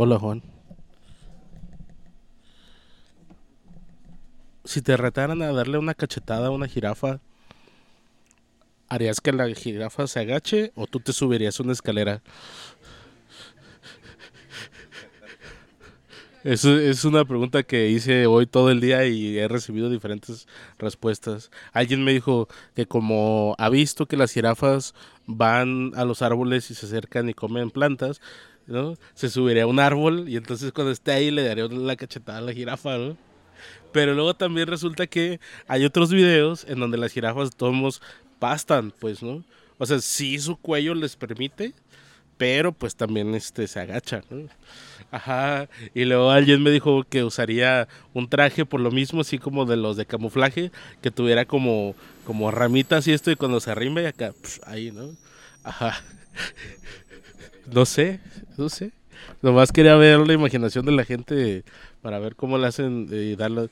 Hola Juan. Si te retaran a darle una cachetada a una jirafa, ¿harías que la jirafa se agache o tú te subirías a una escalera? Es una pregunta que hice hoy todo el día y he recibido diferentes respuestas. Alguien me dijo que como ha visto que las jirafas van a los árboles y se acercan y comen plantas, ¿no? Se subiría a un árbol y entonces cuando esté ahí le daría la cachetada a la jirafa, ¿no? Pero luego también resulta que hay otros videos en donde las jirafas todos pastan, pues, ¿no? O sea, sí su cuello les permite, pero pues también se agachan, ¿no? Ajá. Y luego alguien me dijo que usaría un traje por lo mismo, así como de los de camuflaje, que tuviera como ramitas y esto, y cuando se arrima y acá, pf, ahí, ¿no? Ajá. No sé, no sé. Nomás quería ver la imaginación de la gente para ver cómo le hacen y darle.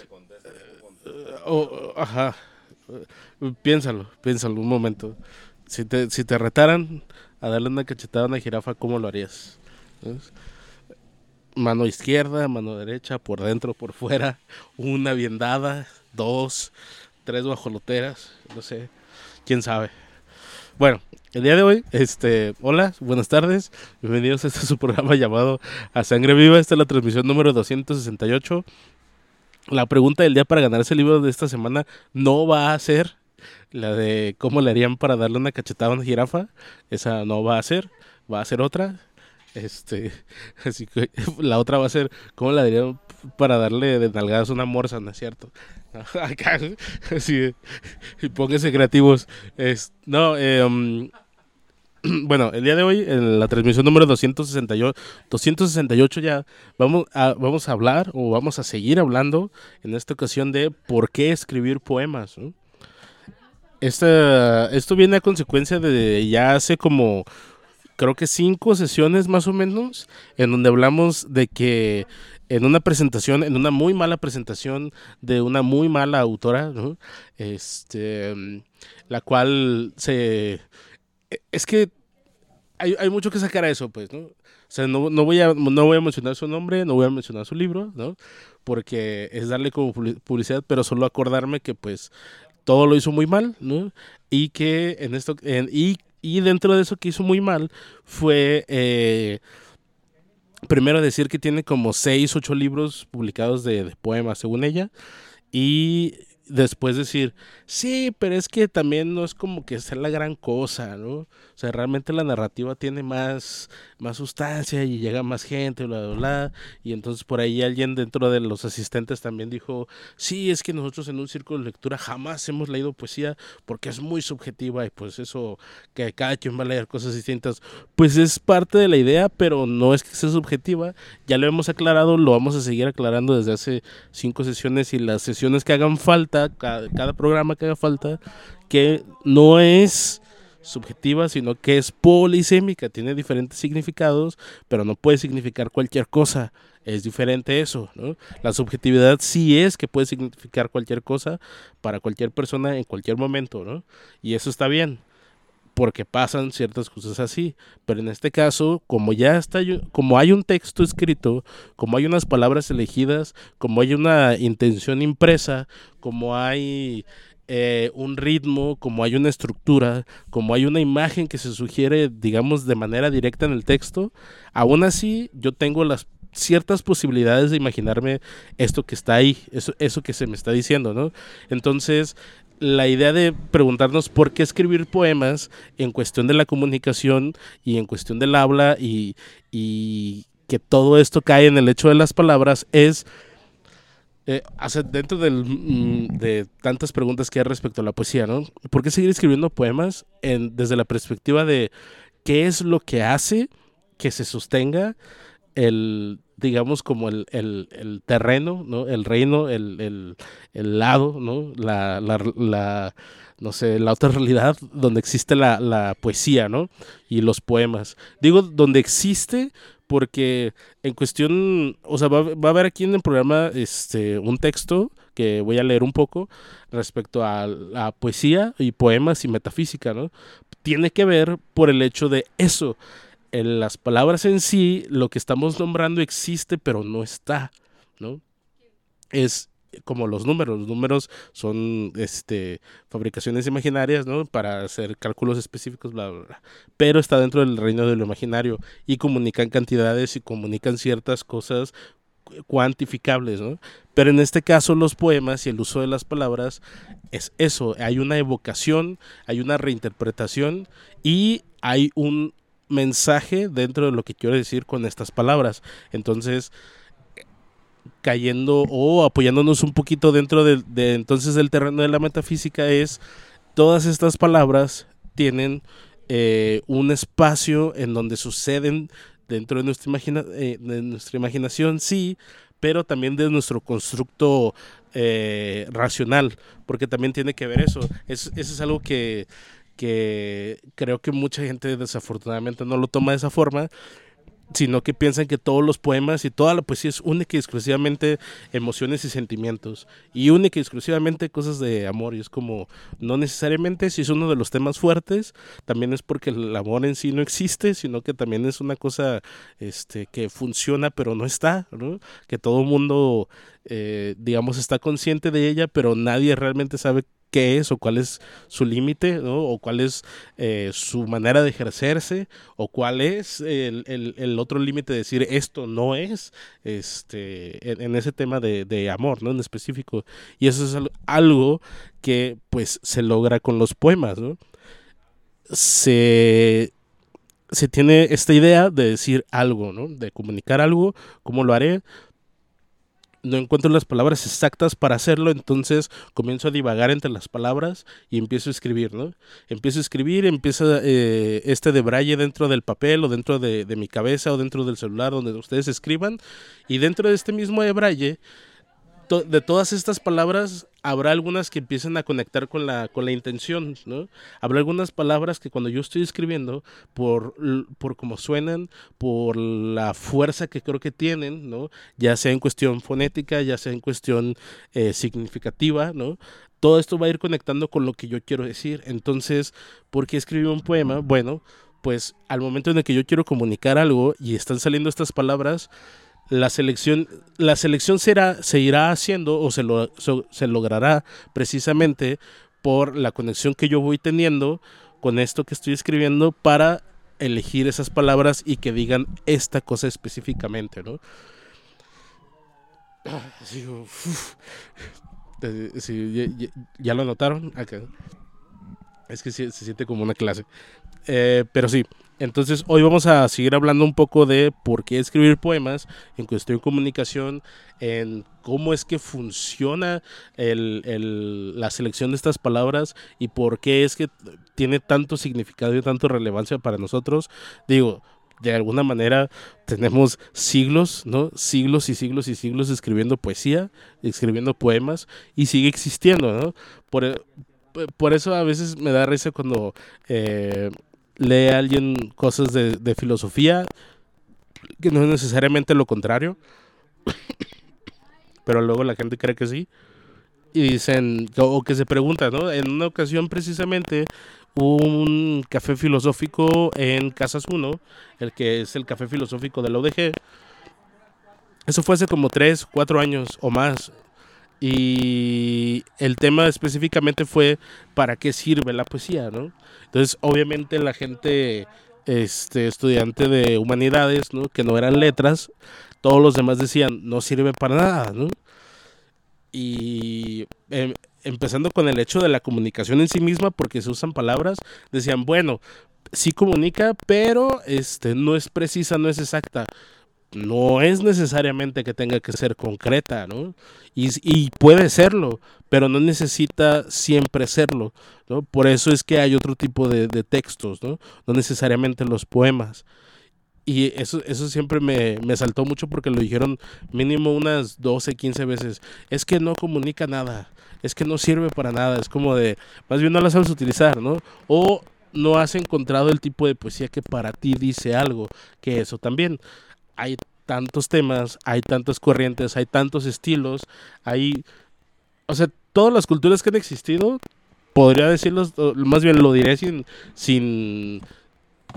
Ajá. Piénsalo un momento. Si te retaran a darle una cachetada a una jirafa, ¿cómo lo harías? ¿Ves? Mano izquierda, mano derecha, por dentro, por fuera, una bien dada, dos, tres bajoloteras, no sé, quién sabe. Bueno, el día de hoy, hola, buenas tardes, bienvenidos a este su programa llamado A Sangre Viva. Esta es la transmisión número 268. La pregunta del día para ganarse el libro de esta semana no va a ser la de cómo le harían para darle una cachetada a una jirafa. Esa no va a ser otra. Este, así que la otra va a ser cómo le harían para darle de nalgadas a una morsa, ¿no es cierto? Acá, así, y pónganse creativos. No, bueno, el día de hoy, en la transmisión número 268 ya, vamos a hablar o vamos a seguir hablando en esta ocasión de por qué escribir poemas, ¿no? Esto viene a consecuencia de ya hace como, creo que 5 sesiones más o menos, en donde hablamos de que en una presentación, en una muy mala presentación de una muy mala autora, ¿no? La cual es que hay mucho que sacar a eso, pues, ¿no? O sea, no voy a mencionar su nombre, no voy a mencionar su libro, ¿no? Porque es darle como publicidad, pero solo acordarme que, pues, todo lo hizo muy mal, ¿no? Y que y dentro de eso que hizo muy mal fue, primero decir que tiene como 6, 8 libros publicados de poemas, según ella, y después decir, sí, pero es que también no es como que sea la gran cosa, ¿no? O sea, realmente la narrativa tiene más sustancia y llega más gente, bla, bla, bla. Y entonces por ahí alguien dentro de los asistentes también dijo, sí, es que nosotros en un círculo de lectura jamás hemos leído poesía porque es muy subjetiva y pues eso, que cada quien va a leer cosas distintas, pues es parte de la idea, pero no es que sea subjetiva. Ya lo hemos aclarado, lo vamos a seguir aclarando desde hace 5 sesiones y las sesiones que hagan falta, cada programa que haga falta, que no es subjetiva, sino que es polisémica, tiene diferentes significados, pero no puede significar cualquier cosa. Es diferente eso, ¿no? La subjetividad sí es que puede significar cualquier cosa para cualquier persona en cualquier momento, ¿no? Y eso está bien porque pasan ciertas cosas así. Pero en este caso, como ya está, como hay un texto escrito, como hay unas palabras elegidas, como hay una intención impresa, como hay un ritmo, como hay una estructura, como hay una imagen que se sugiere, digamos, de manera directa en el texto, aún así yo tengo las ciertas posibilidades de imaginarme esto que está ahí, eso que se me está diciendo, ¿no? Entonces, la idea de preguntarnos por qué escribir poemas en cuestión de la comunicación y en cuestión del habla y que todo esto cae en el hecho de las palabras es dentro de tantas preguntas que hay respecto a la poesía, ¿no? ¿Por qué seguir escribiendo poemas desde la perspectiva de qué es lo que hace que se sostenga digamos, como el terreno, ¿no? El reino, el lado, ¿no? No sé, la otra realidad donde existe la poesía, ¿no? Y los poemas. Digo, donde existe porque en cuestión, o sea, va a haber aquí en el programa un texto que voy a leer un poco respecto a la poesía y poemas y metafísica, ¿no? Tiene que ver por el hecho de eso, en las palabras en sí, lo que estamos nombrando existe, pero no está, ¿no? Es como los números son fabricaciones imaginarias, ¿no? Para hacer cálculos específicos, bla, bla, bla. Pero está dentro del reino de lo imaginario y comunican cantidades y comunican ciertas cosas cuantificables, ¿no? Pero en este caso los poemas y el uso de las palabras es eso, hay una evocación, hay una reinterpretación y hay un mensaje dentro de lo que quiero decir con estas palabras. Entonces, cayendo o apoyándonos un poquito dentro entonces del terreno de la metafísica es todas estas palabras tienen un espacio en donde suceden dentro de de nuestra imaginación, sí, pero también de nuestro constructo racional, porque también tiene que ver eso. Eso es algo que creo que mucha gente desafortunadamente no lo toma de esa forma, sino que piensan que todos los poemas y toda la poesía es única y exclusivamente emociones y sentimientos, y única y exclusivamente cosas de amor, y es como, no necesariamente. Si es uno de los temas fuertes, también es porque el amor en sí no existe, sino que también es una cosa que funciona pero no está, ¿no? Que todo el mundo, digamos, está consciente de ella, pero nadie realmente sabe qué es o cuál es su límite, ¿no? O cuál es su manera de ejercerse, o cuál es el otro límite de decir esto no es en ese tema de amor, ¿no? En específico. Y eso es algo que pues se logra con los poemas, ¿no? Se, se tiene esta idea de decir algo, ¿no? De comunicar algo. ¿Cómo lo haré? No encuentro las palabras exactas para hacerlo, entonces comienzo a divagar entre las palabras y empiezo a escribir, ¿no? Empiezo a escribir, empieza de braille dentro del papel o dentro de mi cabeza o dentro del celular donde ustedes escriban, y dentro de este mismo de braille de todas estas palabras habrá algunas que empiecen a conectar con la intención, ¿no? Habrá algunas palabras que cuando yo estoy escribiendo, por cómo suenan, por la fuerza que creo que tienen, ¿no? Ya sea en cuestión fonética, ya sea en cuestión significativa, ¿no? Todo esto va a ir conectando con lo que yo quiero decir. Entonces, ¿por qué escribir un poema? Bueno, pues al momento en el que yo quiero comunicar algo y están saliendo estas palabras, la selección, se irá haciendo o se logrará precisamente por la conexión que yo voy teniendo con esto que estoy escribiendo para elegir esas palabras y que digan esta cosa específicamente, ¿no? Sí, sí, ya lo notaron acá. Es que sí, se siente como una clase. Pero sí, entonces hoy vamos a seguir hablando un poco de por qué escribir poemas, en cuestión de comunicación, en cómo es que funciona la selección de estas palabras y por qué es que tiene tanto significado y tanto relevancia para nosotros. Digo, de alguna manera tenemos siglos, ¿no? Siglos y siglos y siglos escribiendo poesía, escribiendo poemas, y sigue existiendo, ¿no? Por eso a veces me da risa cuando lee a alguien cosas de filosofía, que no es necesariamente lo contrario, pero luego la gente cree que sí. Y dicen, o que se preguntan, ¿no? En una ocasión precisamente hubo un café filosófico en Casas Uno, el que es el café filosófico de la UDG. Eso fue hace como 3, 4 años o más. Y el tema específicamente fue ¿para qué sirve la poesía, no? Entonces, obviamente la gente estudiante de humanidades, ¿no? Que no eran letras, todos los demás decían no sirve para nada, ¿no? Y empezando con el hecho de la comunicación en sí misma, porque se usan palabras, decían, bueno, sí comunica, pero no es precisa, no es exacta. No es necesariamente que tenga que ser concreta, ¿no? Y puede serlo, pero no necesita siempre serlo, ¿no? Por eso es que hay otro tipo de textos, ¿no? No necesariamente los poemas. Y eso siempre me saltó mucho porque lo dijeron mínimo unas 12, 15 veces. Es que no comunica nada, es que no sirve para nada, es como de, más bien no la sabes utilizar, ¿no? O no has encontrado el tipo de poesía que para ti dice algo, que eso también. Hay tantos temas, hay tantas corrientes, hay tantos estilos, hay, o sea, todas las culturas que han existido, podría decirlos, más bien lo diré sin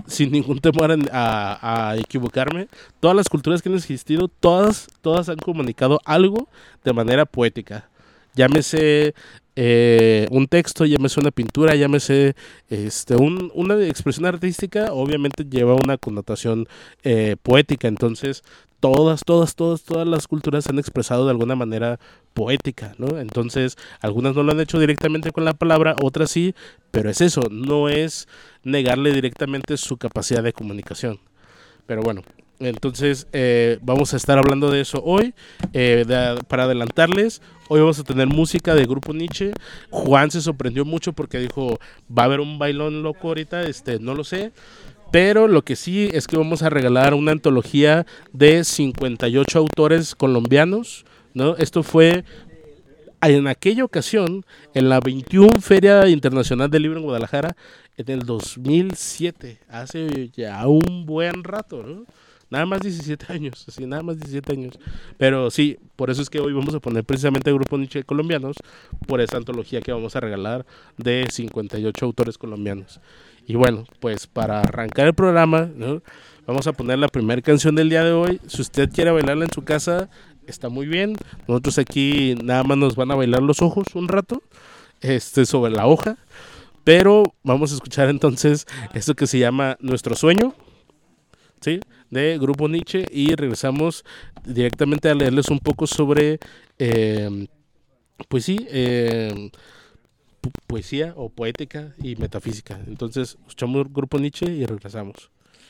sin ningún temor a equivocarme, todas las culturas que han existido, todas han comunicado algo de manera poética. Llámese un texto, llámese una pintura, llámese una expresión artística, obviamente lleva una connotación poética. Entonces, todas las culturas se han expresado de alguna manera poética, ¿no? Entonces, algunas no lo han hecho directamente con la palabra, otras sí, pero es eso, no es negarle directamente su capacidad de comunicación. Pero bueno, entonces vamos a estar hablando de eso hoy. Para adelantarles, hoy vamos a tener música de Grupo Nietzsche. Juan se sorprendió mucho porque dijo, va a haber un bailón loco ahorita, no lo sé. Pero lo que sí es que vamos a regalar una antología de 58 autores colombianos, ¿no? Esto fue en aquella ocasión, en la 21 Feria Internacional del Libro en Guadalajara, en el 2007, hace ya un buen rato, ¿no? Nada más 17 años, así, nada más 17 años. Pero sí, por eso es que hoy vamos a poner precisamente el Grupo Nietzsche colombianos, por esa antología que vamos a regalar de 58 autores colombianos. Y bueno, pues para arrancar el programa, ¿no? Vamos a poner la primera canción del día de hoy. Si usted quiere bailarla en su casa, está muy bien. Nosotros aquí nada más nos van a bailar los ojos un rato, sobre la hoja. Pero vamos a escuchar entonces esto que se llama Nuestro Sueño, ¿sí? De Grupo Nietzsche, y regresamos directamente a leerles un poco sobre, pues sí, poesía o poética y metafísica. Entonces, escuchamos Grupo Nietzsche y regresamos.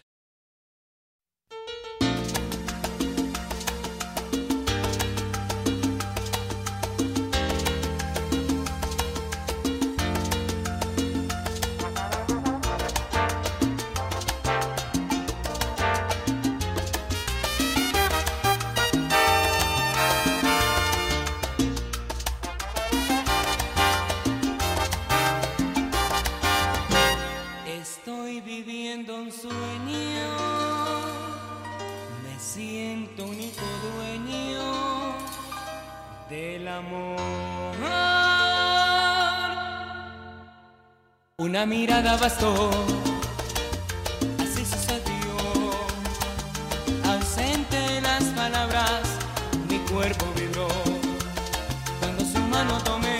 Una mirada bastó, así sucedió. Ausente de las palabras, mi cuerpo vibró. Cuando su mano tomé,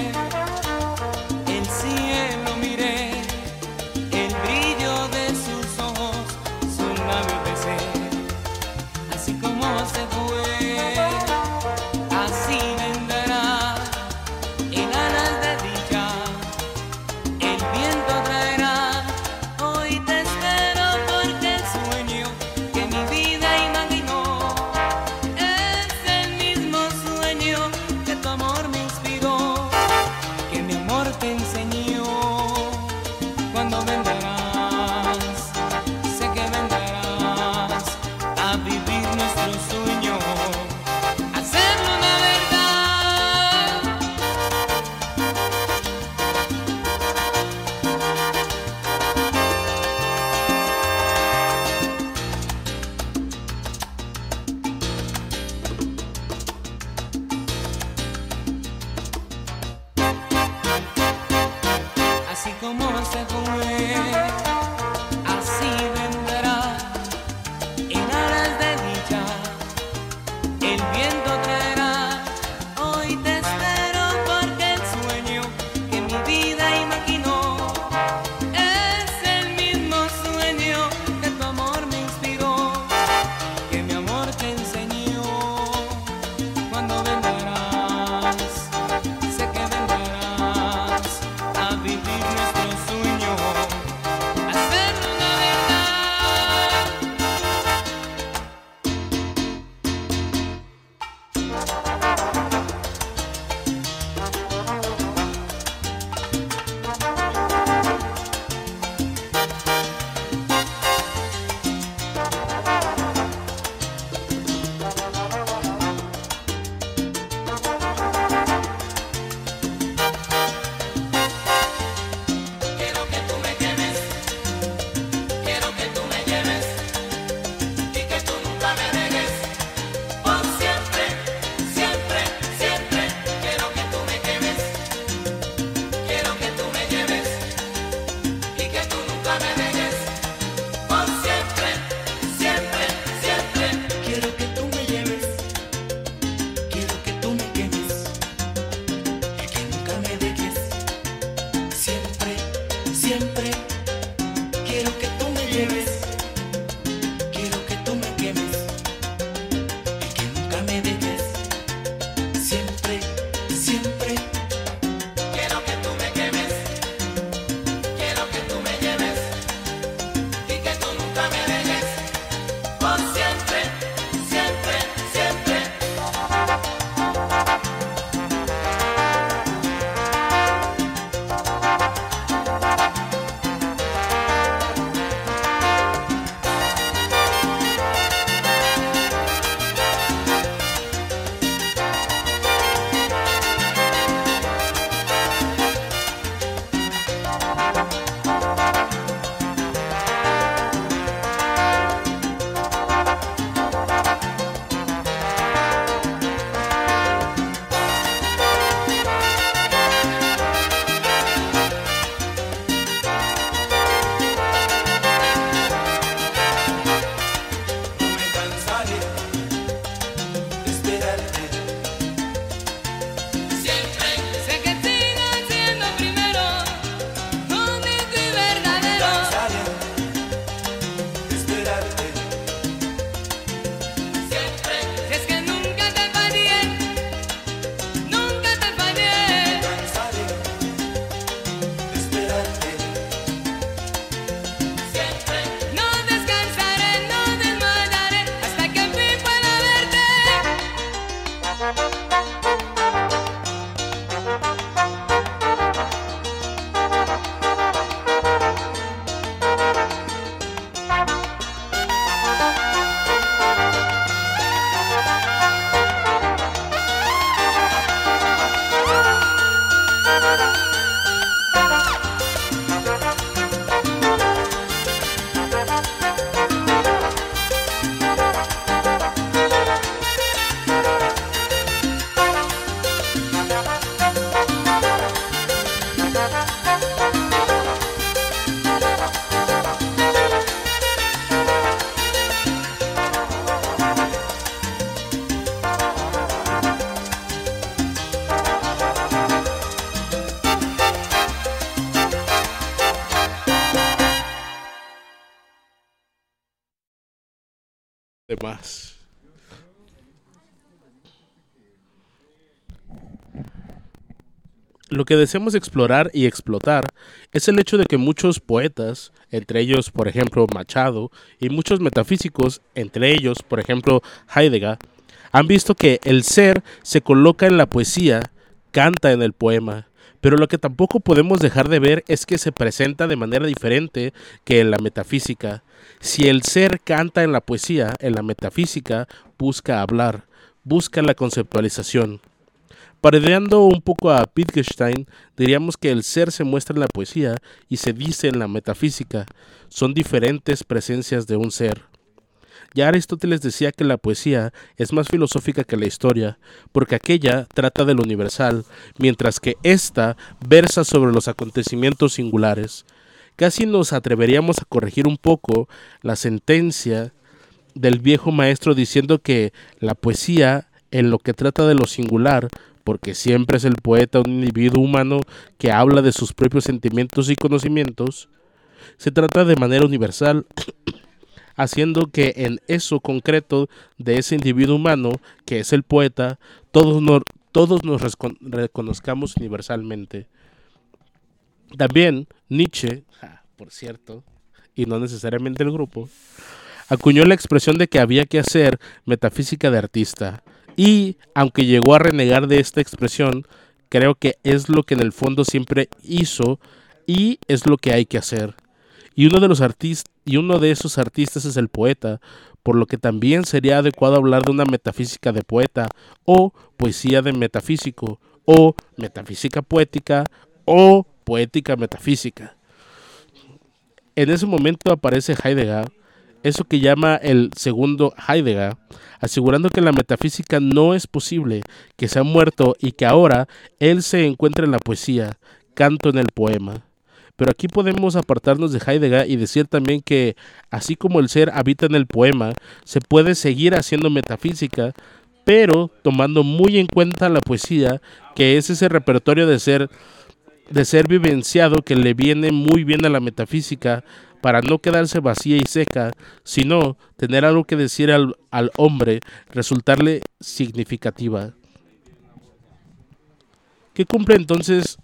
el cielo miré, el brillo de sus ojos, su labio besé. Así como se fue, así vendrá en alas de dicha. El viento traerá, hoy te espero porque el sueño que mi vida imaginó es el mismo sueño que tu amor me inspiró, que mi amor te enseñó. Cuando vendrás, sé que vendrás a vivir nuestro sueño, a hacerlo una verdad. Así como se fue, así vendrá en alas de más. Lo que deseamos explorar y explotar es el hecho de que muchos poetas, entre ellos, por ejemplo, Machado, y muchos metafísicos, entre ellos, por ejemplo, Heidegger, han visto que el ser se coloca en la poesía, canta en el poema, pero lo que tampoco podemos dejar de ver es que se presenta de manera diferente que en la metafísica. Si el ser canta en la poesía, en la metafísica busca hablar, busca la conceptualización. Parodiando un poco a Wittgenstein, diríamos que el ser se muestra en la poesía y se dice en la metafísica. Son diferentes presencias de un ser. Ya Aristóteles decía que la poesía es más filosófica que la historia, porque aquella trata de lo universal, mientras que ésta versa sobre los acontecimientos singulares. Casi nos atreveríamos a corregir un poco la sentencia del viejo maestro diciendo que la poesía, en lo que trata de lo singular, porque siempre es el poeta un individuo humano que habla de sus propios sentimientos y conocimientos, se trata de manera universal, haciendo que en eso concreto de ese individuo humano, que es el poeta, todos nos reconozcamos universalmente. También Nietzsche, por cierto, y no necesariamente el grupo, acuñó la expresión de que había que hacer metafísica de artista. Y, aunque llegó a renegar de esta expresión, creo que es lo que en el fondo siempre hizo y es lo que hay que hacer. Y uno de esos artistas es el poeta, por lo que también sería adecuado hablar de una metafísica de poeta, o poesía de metafísico, o metafísica poética, o poética metafísica. En ese momento aparece Heidegger, eso que llama el segundo Heidegger, asegurando que la metafísica no es posible, que se ha muerto y que ahora él se encuentra en la poesía, canto en el poema. Pero aquí podemos apartarnos de Heidegger y decir también que, así como el ser habita en el poema, se puede seguir haciendo metafísica, pero tomando muy en cuenta la poesía, que es ese repertorio de ser vivenciado que le viene muy bien a la metafísica, para no quedarse vacía y seca, sino tener algo que decir al hombre, resultarle significativa. ¿Qué cumple entonces?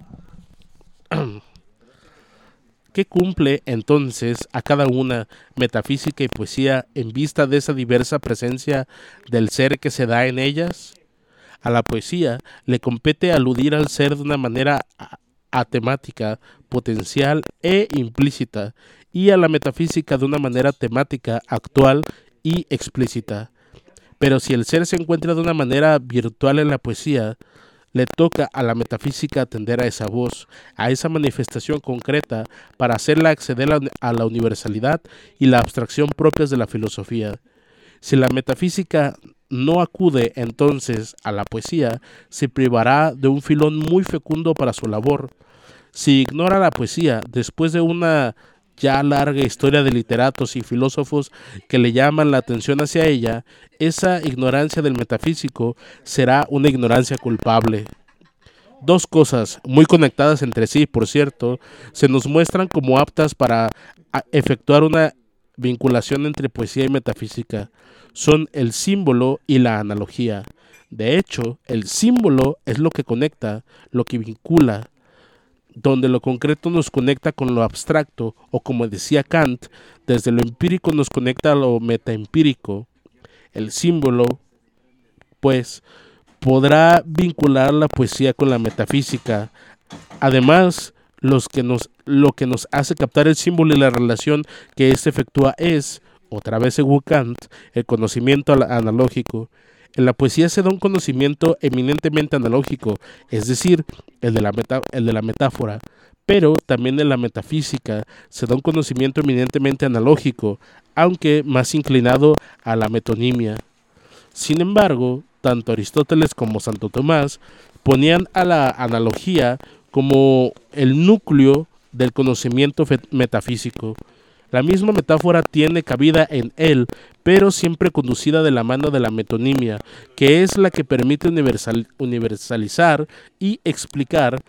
¿Qué cumple entonces a cada una metafísica y poesía en vista de esa diversa presencia del ser que se da en ellas? A la poesía le compete aludir al ser de una manera atemática, potencial e implícita, y a la metafísica de una manera temática, actual y explícita. Pero si el ser se encuentra de una manera virtual en la poesía, le toca a la metafísica atender a esa voz, a esa manifestación concreta, para hacerla acceder a la universalidad y la abstracción propias de la filosofía. Si la metafísica no acude entonces a la poesía, se privará de un filón muy fecundo para su labor. Si ignora la poesía, después de una ya larga historia de literatos y filósofos que le llaman la atención hacia ella, esa ignorancia del metafísico será una ignorancia culpable. Dos cosas, muy conectadas entre sí, por cierto, se nos muestran como aptas para efectuar una vinculación entre poesía y metafísica. Son el símbolo y la analogía. De hecho, el símbolo es lo que conecta, lo que vincula, donde lo concreto nos conecta con lo abstracto, o como decía Kant, desde lo empírico nos conecta a lo metaempírico. El símbolo, pues, podrá vincular la poesía con la metafísica. Además, lo que nos hace captar el símbolo y la relación que éste efectúa es, otra vez según Kant, el conocimiento analógico. En la poesía se da un conocimiento eminentemente analógico, es decir, el de la metáfora, pero también en la metafísica se da un conocimiento eminentemente analógico, aunque más inclinado a la metonimia. Sin embargo, tanto Aristóteles como Santo Tomás ponían a la analogía como el núcleo del conocimiento metafísico. La misma metáfora tiene cabida en él, pero siempre conducida de la mano de la metonimia, que es la que permite universalizar y explicar,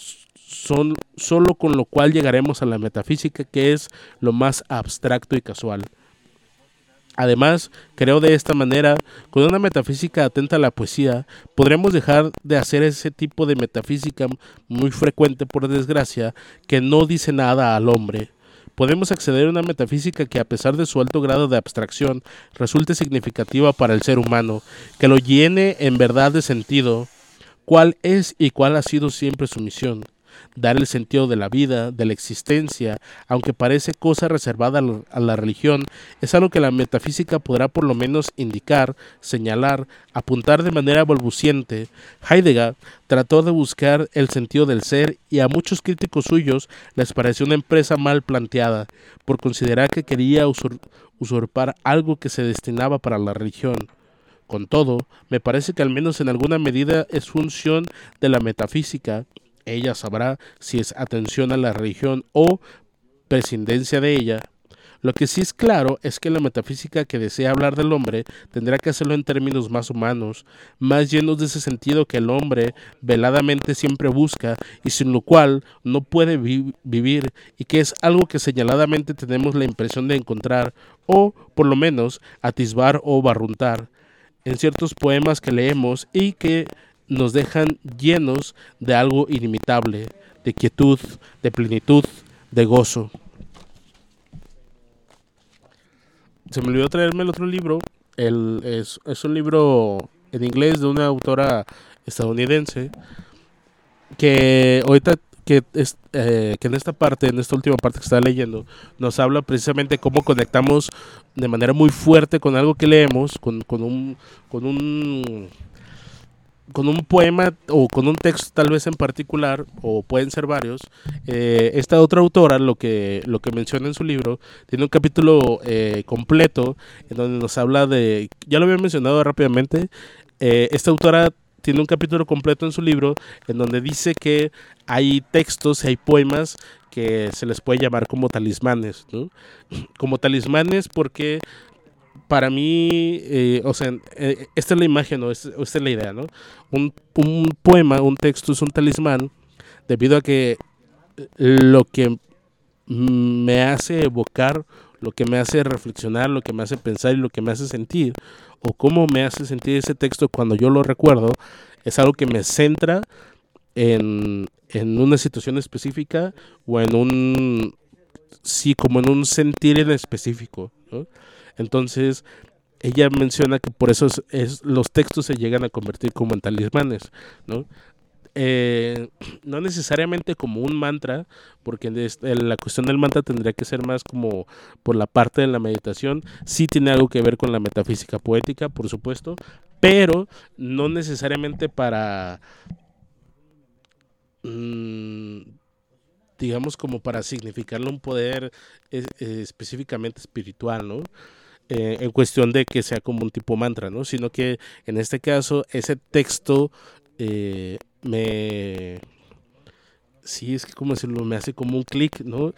solo con lo cual llegaremos a la metafísica, que es lo más abstracto y casual. Además, creo de esta manera, con una metafísica atenta a la poesía, podremos dejar de hacer ese tipo de metafísica muy frecuente, por desgracia, que no dice nada al hombre. Podemos acceder a una metafísica que, a pesar de su alto grado de abstracción, resulte significativa para el ser humano, que lo llene en verdad de sentido. ¿Cuál es y cuál ha sido siempre su misión? Dar el sentido de la vida, de la existencia, aunque parece cosa reservada a la religión, es algo que la metafísica podrá por lo menos indicar, señalar, apuntar de manera balbuciente. Heidegger trató de buscar el sentido del ser y a muchos críticos suyos les pareció una empresa mal planteada, por considerar que quería usurpar algo que se destinaba para la religión. Con todo, me parece que al menos en alguna medida es función de la metafísica. Ella sabrá si es atención a la religión o prescindencia de ella. Lo que sí es claro es que la metafísica que desea hablar del hombre tendrá que hacerlo en términos más humanos, más llenos de ese sentido que el hombre veladamente siempre busca y sin lo cual no puede vivir, y que es algo que señaladamente tenemos la impresión de encontrar o, por lo menos, atisbar o barruntar en ciertos poemas que leemos y que nos dejan llenos de algo inimitable, de quietud, de plenitud, de gozo. Se me olvidó traerme el otro libro. Es un libro en inglés de una autora estadounidense que ahorita que en esta parte, en esta última parte que estaba leyendo, nos habla precisamente cómo conectamos de manera muy fuerte con algo que leemos, con un con un poema o con un texto tal vez en particular, o pueden ser varios. Esta otra autora lo que menciona en su libro tiene un capítulo completo en donde nos habla de, ya lo había mencionado rápidamente, esta autora tiene un capítulo completo en su libro en donde dice que hay textos y hay poemas que se les puede llamar como talismanes, ¿no? Como talismanes porque para mí, o sea, esta es la imagen, ¿no? Esta es la idea, ¿no? Un poema, un texto es un talismán debido a que lo que me hace evocar, lo que me hace reflexionar, lo que me hace pensar y lo que me hace sentir, o cómo me hace sentir ese texto cuando yo lo recuerdo, es algo que me centra en una situación específica o en un, sí, como en un sentir en específico, ¿no? Entonces, ella menciona que por eso los textos se llegan a convertir como en talismanes, ¿no? Eh, no necesariamente como un mantra, porque la cuestión del mantra tendría que ser más como por la parte de la meditación. Sí tiene algo que ver con la metafísica poética, por supuesto, pero no necesariamente para, mm, digamos, como para significarle un poder específicamente espiritual, ¿no? En cuestión de que sea como un tipo mantra, ¿no? Sino que en este caso ese texto me... Sí, es que como decirlo, me hace como un clic, ¿no?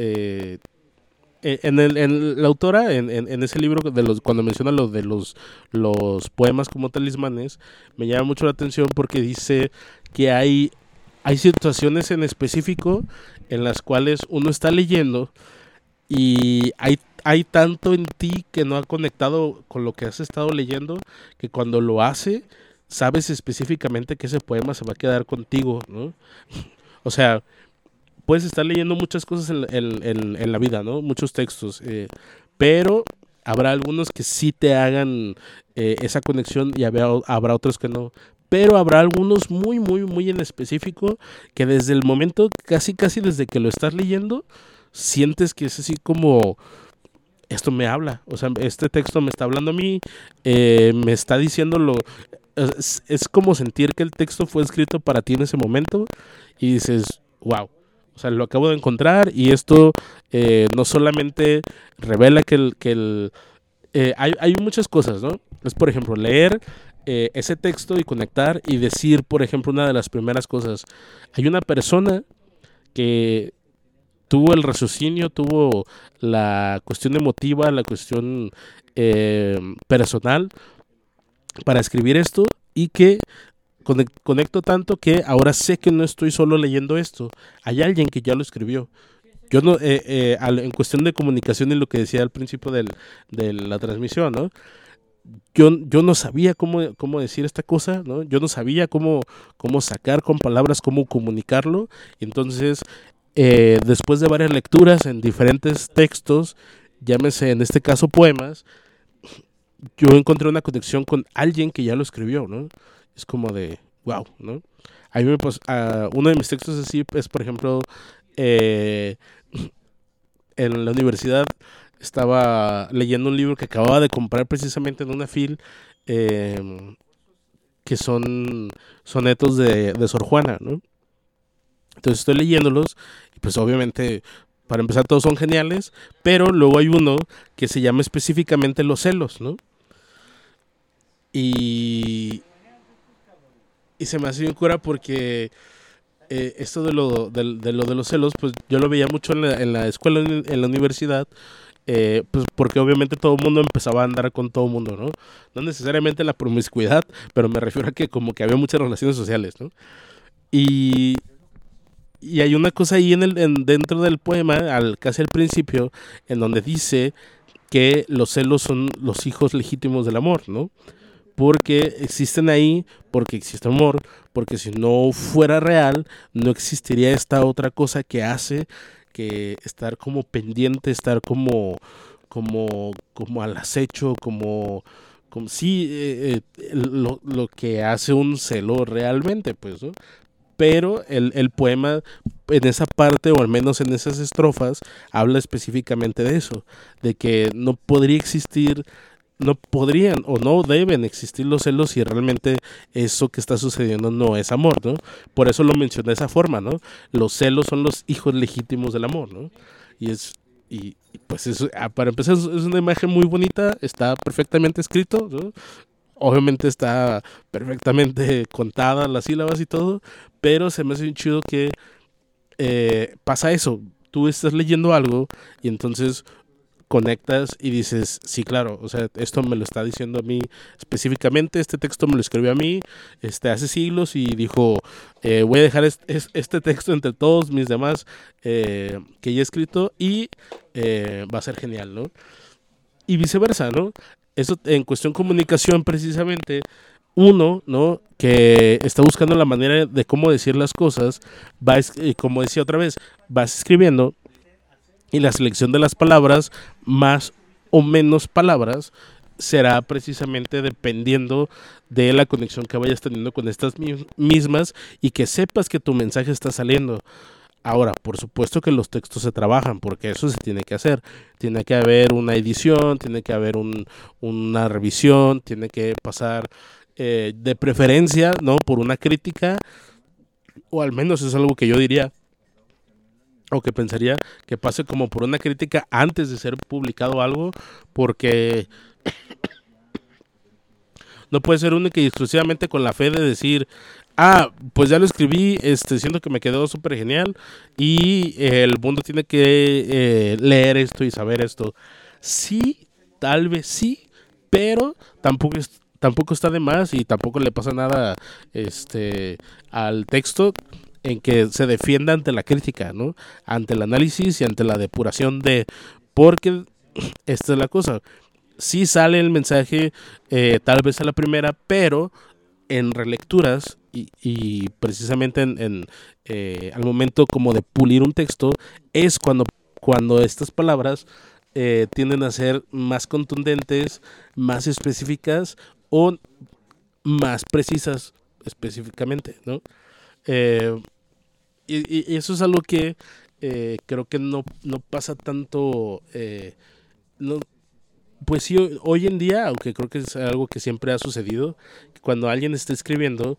La autora, en ese libro, cuando menciona lo de los poemas como talismanes, me llama mucho la atención porque dice que hay situaciones en específico en las cuales uno está leyendo y hay tanto en ti que no ha conectado con lo que has estado leyendo, que cuando lo hace, sabes específicamente que ese poema se va a quedar contigo, ¿no? O sea, puedes estar leyendo muchas cosas en la vida, ¿no? Muchos textos, pero habrá algunos que sí te hagan esa conexión y habrá otros que no. Pero habrá algunos muy, muy, muy en específico que desde el momento, casi, casi desde que lo estás leyendo, sientes que es así como esto me habla, o sea, este texto me está hablando a mí, me está diciendo es como sentir que el texto fue escrito para ti en ese momento y dices, wow, o sea, lo acabo de encontrar y esto no solamente revela hay muchas cosas, ¿no? Es, por ejemplo, leer ese texto y conectar y decir, por ejemplo, una de las primeras cosas, hay una persona que tuvo el raciocinio, tuvo la cuestión emotiva, la cuestión personal para escribir esto y que conecto tanto que ahora sé que no estoy solo leyendo esto, hay alguien que ya lo escribió. yo no, en cuestión de comunicación y lo que decía al principio de la transmisión, ¿no? Yo no sabía cómo decir esta cosa, ¿no? Yo no sabía cómo sacar con palabras, cómo comunicarlo. Entonces, después de varias lecturas en diferentes textos, llámese en este caso poemas, yo encontré una conexión con alguien que ya lo escribió, ¿no? Es como de, wow, ¿no? A mí uno de mis textos así es, por ejemplo, eh, en la universidad estaba leyendo un libro que acababa de comprar precisamente en una fil, que son sonetos de Sor Juana, ¿no? Entonces estoy leyéndolos y pues obviamente para empezar todos son geniales, pero luego hay uno que se llama específicamente Los celos, ¿no? Y, y se me hace bien cura porque esto de los celos, pues yo lo veía mucho en la escuela, en la universidad, pues porque obviamente todo el mundo empezaba a andar con todo el mundo, ¿no? No necesariamente la promiscuidad, pero me refiero a que como que había muchas relaciones sociales, ¿no? Y, y hay una cosa ahí dentro del poema, casi al principio, en donde dice que los celos son los hijos legítimos del amor, ¿no? Porque existen ahí, porque existe amor, porque si no fuera real, no existiría esta otra cosa que hace que estar como pendiente, estar como al acecho, como sí, lo que hace un celo realmente, pues, ¿no? Pero el poema en esa parte, o al menos en esas estrofas, habla específicamente de eso, de que no podría existir, no podrían o no deben existir los celos si realmente eso que está sucediendo no es amor, ¿no? Por eso lo mencioné de esa forma, ¿no? Los celos son los hijos legítimos del amor, ¿no? Y es pues eso, para empezar es una imagen muy bonita, está perfectamente escrito, ¿no? Obviamente está perfectamente contada las sílabas y todo, pero se me hace bien chido que pasa eso. Tú estás leyendo algo y entonces conectas y dices, sí, claro, o sea, esto me lo está diciendo a mí específicamente, este texto me lo escribió a mí hace siglos y dijo, voy a dejar este texto entre todos mis demás que ya he escrito y va a ser genial, ¿no? Y viceversa, ¿no? Eso en cuestión comunicación precisamente, uno, ¿no? Que está buscando la manera de cómo decir las cosas, como decía otra vez, vas escribiendo y la selección de las palabras, más o menos palabras, será precisamente dependiendo de la conexión que vayas teniendo con estas mismas y que sepas que tu mensaje está saliendo. Ahora, por supuesto que los textos se trabajan, porque eso se tiene que hacer. Tiene que haber una edición, tiene que haber una revisión, tiene que pasar de preferencia, ¿no? Por una crítica, o al menos es algo que yo diría, o que pensaría que pase como por una crítica antes de ser publicado algo, porque no puede ser única y exclusivamente con la fe de decir, pues ya lo escribí, siento que me quedó súper genial y el mundo tiene que leer esto y saber esto. Sí, tal vez sí, pero tampoco está de más y tampoco le pasa nada al texto en que se defienda ante la crítica, ¿no? Ante el análisis y ante la depuración porque esta es la cosa. Sí sale el mensaje tal vez a la primera, pero en relecturas y precisamente al momento como de pulir un texto es cuando estas palabras tienden a ser más contundentes, más específicas o más precisas específicamente, ¿no? Y eso es algo que creo que no pasa tanto, no, pues sí, hoy en día, aunque creo que es algo que siempre ha sucedido, cuando alguien está escribiendo,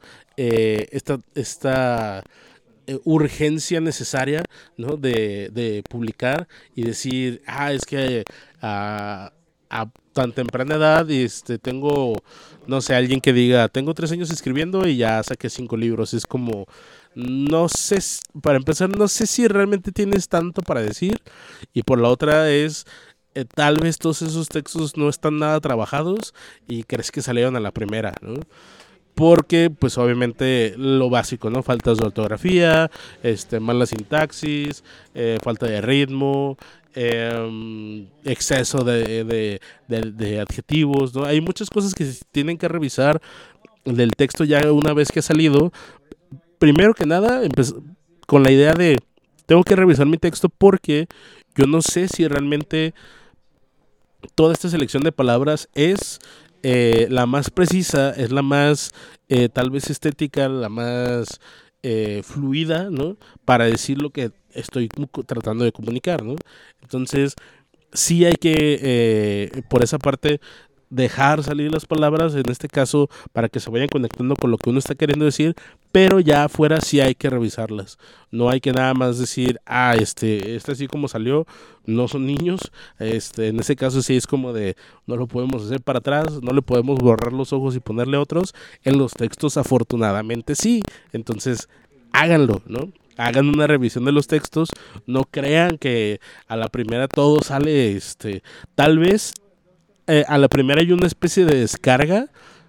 esta urgencia necesaria, ¿no? de publicar y decir, es que a tan temprana edad tengo, no sé, alguien que diga, tengo 3 años escribiendo y ya saqué 5 libros. Es como, no sé, para empezar, no sé si realmente tienes tanto para decir. Y por la otra es, tal vez todos esos textos no están nada trabajados y crees que salieron a la primera, ¿no? porque pues obviamente lo básico, ¿no? Faltas de ortografía, mala sintaxis, falta de ritmo, exceso de adjetivos, ¿no? Hay muchas cosas que se tienen que revisar del texto ya una vez que ha salido. Primero que nada, con la idea de tengo que revisar mi texto porque yo no sé si realmente toda esta selección de palabras es la más precisa, es la más tal vez estética, la más fluida, ¿no? Para decir lo que estoy tratando de comunicar, ¿no? Entonces, sí hay que, por esa parte, dejar salir las palabras, en este caso, para que se vayan conectando con lo que uno está queriendo decir, pero ya afuera sí hay que revisarlas. No hay que nada más decir, así como salió, no son niños. En ese caso sí es como de, no lo podemos hacer para atrás, no le podemos borrar los ojos y ponerle otros. En los textos, afortunadamente, sí. Entonces, háganlo, ¿no? Hagan una revisión de los textos, no crean que a la primera todo sale, tal vez a la primera hay una especie de descarga.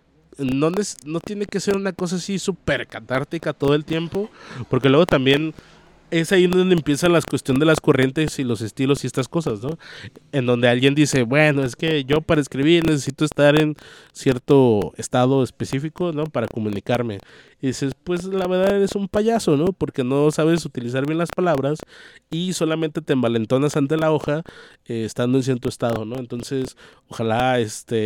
No tiene que ser una cosa así súper catártica todo el tiempo, porque luego también es ahí donde empieza la cuestión de las corrientes y los estilos y estas cosas, ¿no? En donde alguien dice, bueno, es que yo para escribir necesito estar en cierto estado específico, ¿no? Para comunicarme. Y dices, pues la verdad eres un payaso, ¿no? Porque no sabes utilizar bien las palabras y solamente te envalentonas ante la hoja estando en cierto estado, ¿no? Entonces, ojalá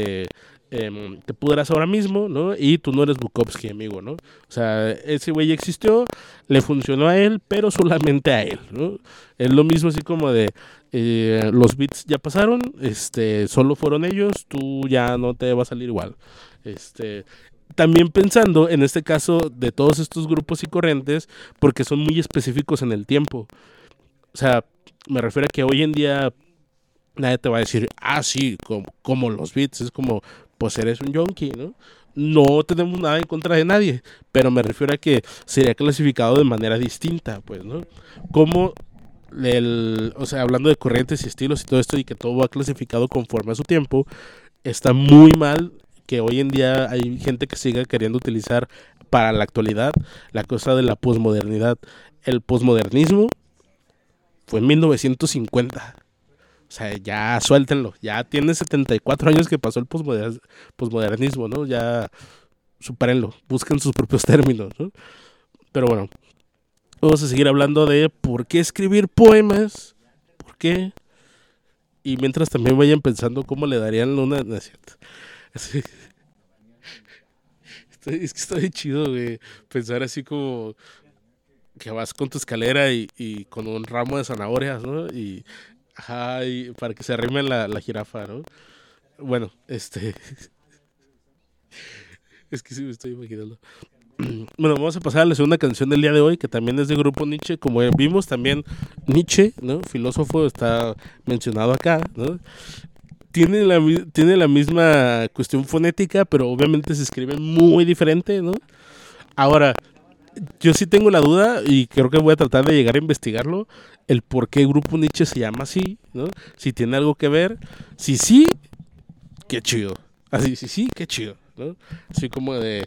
te pudras ahora mismo, ¿no? Y tú no eres Bukowski, amigo, ¿no? O sea, ese güey existió, le funcionó a él, pero solamente a él, ¿no? Es lo mismo así como de los beats ya pasaron, solo fueron ellos, tú ya no te va a salir igual. También pensando en este caso de todos estos grupos y corrientes, porque son muy específicos en el tiempo. O sea, me refiero a que hoy en día nadie te va a decir, sí, como los beats, es como, pues eres un yonki, ¿no? No tenemos nada en contra de nadie, pero me refiero a que sería clasificado de manera distinta, pues, ¿no? Como o sea, hablando de corrientes y estilos y todo esto y que todo va clasificado conforme a su tiempo, está muy mal que hoy en día hay gente que siga queriendo utilizar para la actualidad la cosa de la posmodernidad. El posmodernismo fue en 1950. O sea, ya suéltenlo. Ya tiene 74 años que pasó el posmodernismo, ¿no? Ya supérenlo. Busquen sus propios términos, ¿no? Pero bueno, vamos a seguir hablando de por qué escribir poemas. ¿Por qué? Y mientras también vayan pensando cómo le darían una... No es cierto. Es que está bien chido, güey. Pensar así como que vas con tu escalera y con un ramo de zanahorias, ¿no? Y para que se arrime la jirafa, ¿no? Bueno, es que sí me estoy imaginando. Bueno, vamos a pasar a la segunda canción del día de hoy, que también es de grupo Nietzsche. Como vimos, también Nietzsche, ¿no? Filósofo, está mencionado acá, ¿no? Tiene la misma cuestión fonética, pero obviamente se escribe muy diferente, ¿no? Ahora, yo sí tengo la duda y creo que voy a tratar de llegar a investigarlo, el por qué Grupo Nietzsche se llama así, ¿no? Si tiene algo que ver. Si sí, qué chido. Así, sí, qué chido, ¿no? Así como de,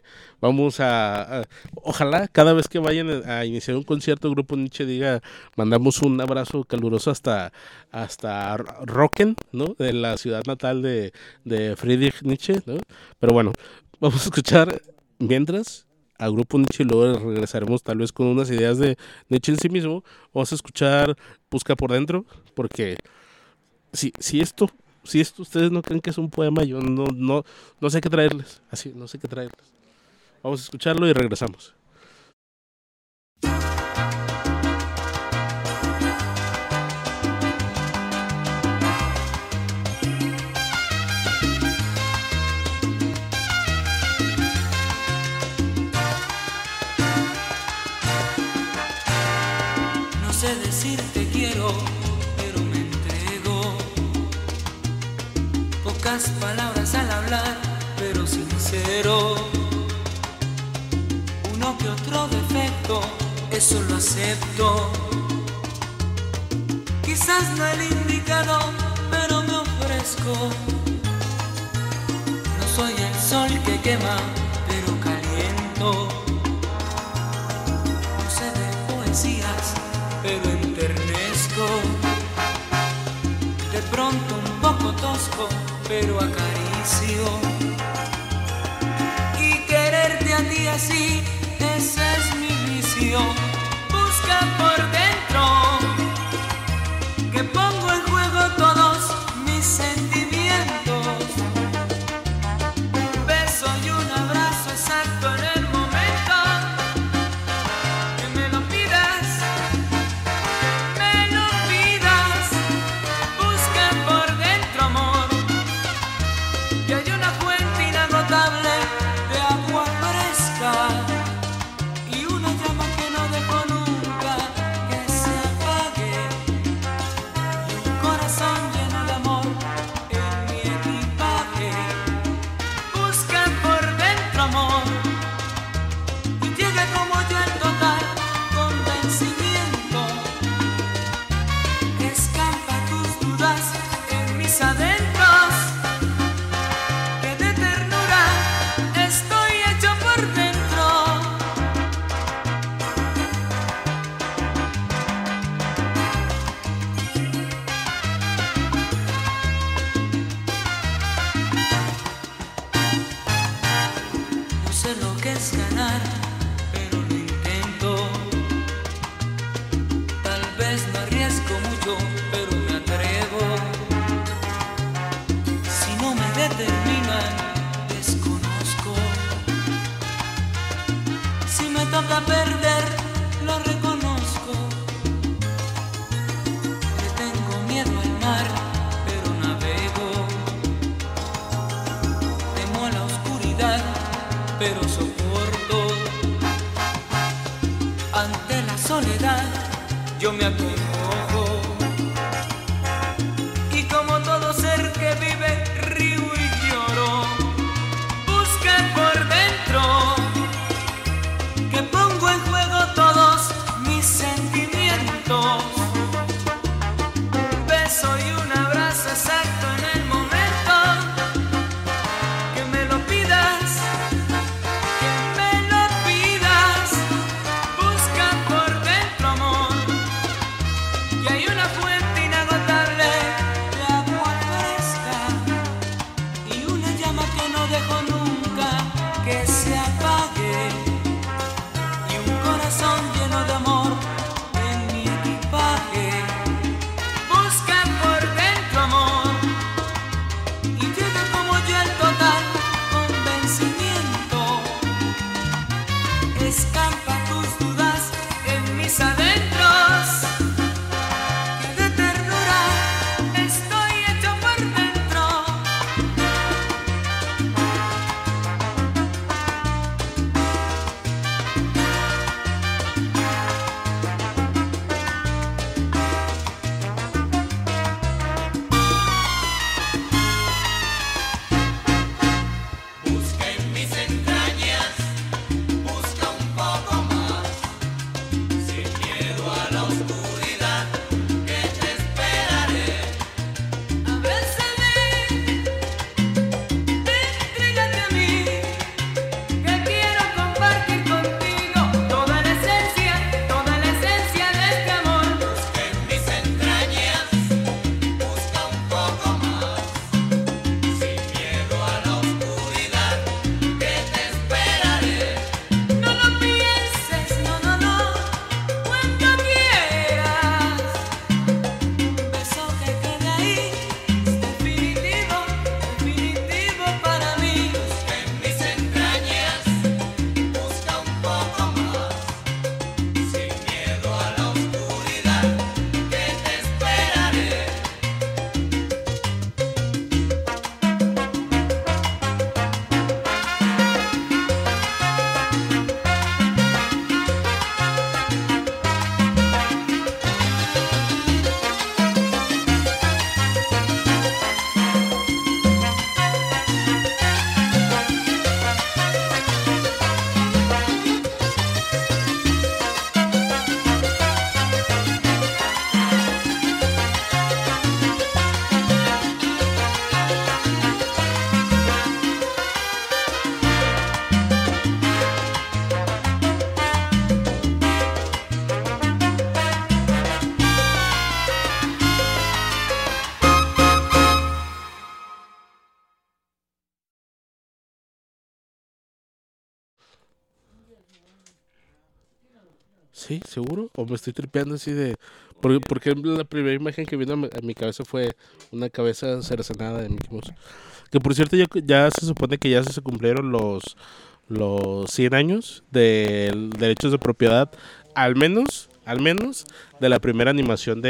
ojalá cada vez que vayan a iniciar un concierto, Grupo Nietzsche diga, mandamos un abrazo caluroso hasta Rocken, ¿no? De la ciudad natal de Friedrich Nietzsche, ¿no? Pero bueno, vamos a escuchar mientras a Grupo Nietzsche y luego regresaremos tal vez con unas ideas de Nietzsche en sí mismo. Vamos a escuchar Busca por dentro, porque si esto ustedes no creen que es un poema, yo no sé qué traerles, así, no sé qué traerles. Vamos a escucharlo y regresamos. No sé decir te quiero, pero me entrego. Pocas palabras al hablar, pero sincero. Uno que otro defecto, eso lo acepto. Quizás no el indicado, pero me ofrezco. No soy el sol que quema, pero caliento. así, ese es mi vicio. Busca por dentro, que pongo en juego todos mis sentimientos. Un beso y un abrazo exacto en el momento que me lo pidas, me lo pidas. Busca por dentro, amor, que hay una fuente inagotable de agua fresca y una llama que no dejo nunca que se apague, y un corazón lleno de amor en mi equipaje. Busca por dentro, amor, y llega como yo en total convencimiento. Escampa tus dudas en mis adentros, que de ternura estoy hecho por dentro. No sé lo que es ganar, pero lo intento. Tal vez no arriesgo mucho, pero me atrevo. Si no me determinan, desconozco. Si me toca perder, lo reconozco. Le tengo miedo al mar, pero navego. Temo a la oscuridad, pero soporto. Ante la soledad, yo me acongojo. Y como todo ser que vive, río y lloro. Busca por dentro, que pongo en juego todos mis sentimientos. Un beso y un abrazo exacto en el momento que me lo pidas, que me lo pidas. Busca por dentro, amor, y hay una fuente inagotable de agua fresca y una llama que no dejo nunca que se apague, y un corazón lleno de amor en mi equipaje. Busca por dentro, amor, y llega como yo el total convencimiento. Escampa tus dudas en mis adentros, que de ternura estoy hecho por dentro. Busca en mis entrañas, busca un poco Sí, seguro. O me estoy tripeando así de. Porque la primera imagen que vino a mi cabeza fue una cabeza cercenada de Mickey Mouse. Que por cierto, ya se supone que ya se cumplieron los 100 años de derechos de propiedad. Al menos, de la primera animación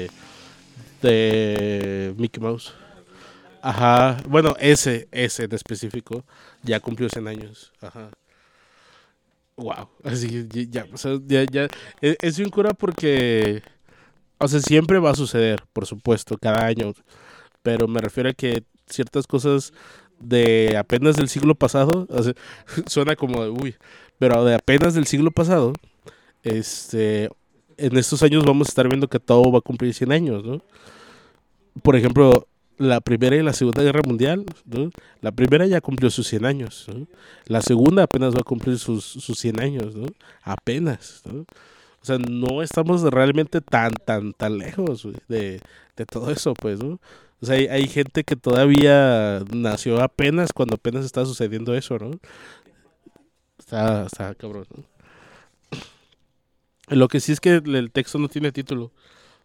de Mickey Mouse. Ajá. Bueno, ese en específico ya cumplió 100 años. Ajá. Wow. Así ya, o sea, ya. Es un cura porque. O sea, siempre va a suceder, por supuesto, cada año. Pero me refiero a que ciertas cosas de apenas del siglo pasado, o sea, suena como de uy, pero de apenas del siglo pasado, este, en estos años vamos a estar viendo que todo va a cumplir 100 años, ¿no? Por ejemplo, la Primera y la Segunda Guerra Mundial, ¿no? La primera ya cumplió sus 100 años, ¿no? La segunda apenas va a cumplir sus 100 años, ¿no? Apenas, ¿no? O sea, no estamos realmente tan lejos, güey, de todo eso, pues, ¿no? O sea, hay gente que todavía nació apenas cuando apenas está sucediendo eso, ¿no? Está cabrón, ¿no? Lo que sí es que el texto no tiene título.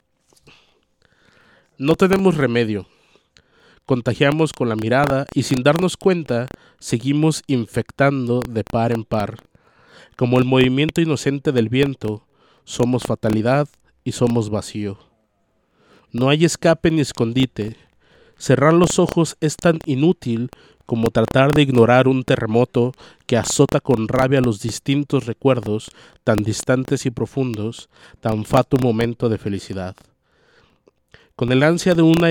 No tenemos remedio. Contagiamos con la mirada y sin darnos cuenta seguimos infectando de par en par. Como el movimiento inocente del viento, somos fatalidad y somos vacío. No hay escape ni escondite. Cerrar los ojos es tan inútil como tratar de ignorar un terremoto que azota con rabia los distintos recuerdos tan distantes y profundos, tan fatuo momento de felicidad. Con el ansia de una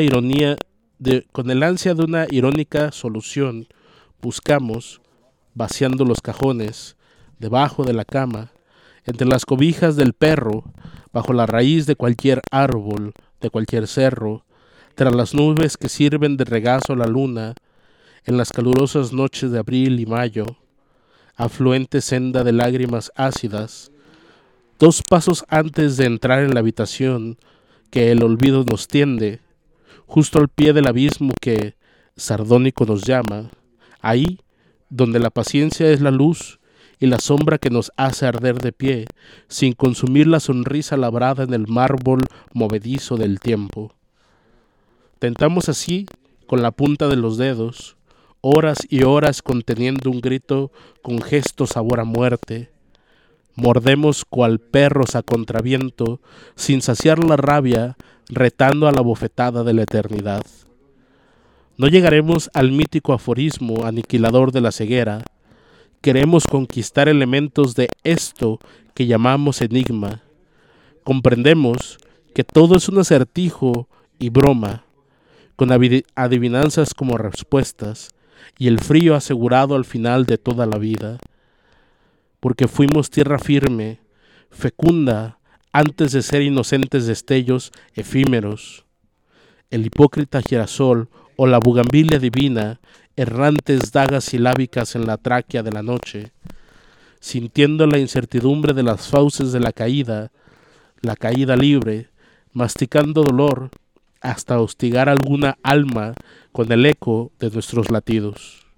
irónica solución, buscamos, vaciando los cajones, debajo de la cama, entre las cobijas del perro, bajo la raíz de cualquier árbol, de cualquier cerro, tras las nubes que sirven de regazo a la luna, en las calurosas noches de abril y mayo, afluente senda de lágrimas ácidas, 2 pasos antes de entrar en la habitación que el olvido nos tiende, justo al pie del abismo que, sardónico, nos llama, ahí donde la paciencia es la luz y la sombra que nos hace arder de pie, sin consumir la sonrisa labrada en el mármol movedizo del tiempo. Tentamos así, con la punta de los dedos, horas y horas conteniendo un grito con gesto sabor a muerte. Mordemos cual perros a contraviento, sin saciar la rabia, retando a la bofetada de la eternidad. No llegaremos al mítico aforismo aniquilador de la ceguera. Queremos conquistar elementos de esto que llamamos enigma. Comprendemos que todo es un acertijo y broma, con adivinanzas como respuestas, y el frío asegurado al final de toda la vida. Porque fuimos tierra firme, fecunda, antes de ser inocentes destellos efímeros. El hipócrita girasol o la bugambilia divina, errantes dagas silábicas en la tráquea de la noche, sintiendo la incertidumbre de las fauces de la caída libre, masticando dolor, hasta hostigar alguna alma con el eco de nuestros latidos.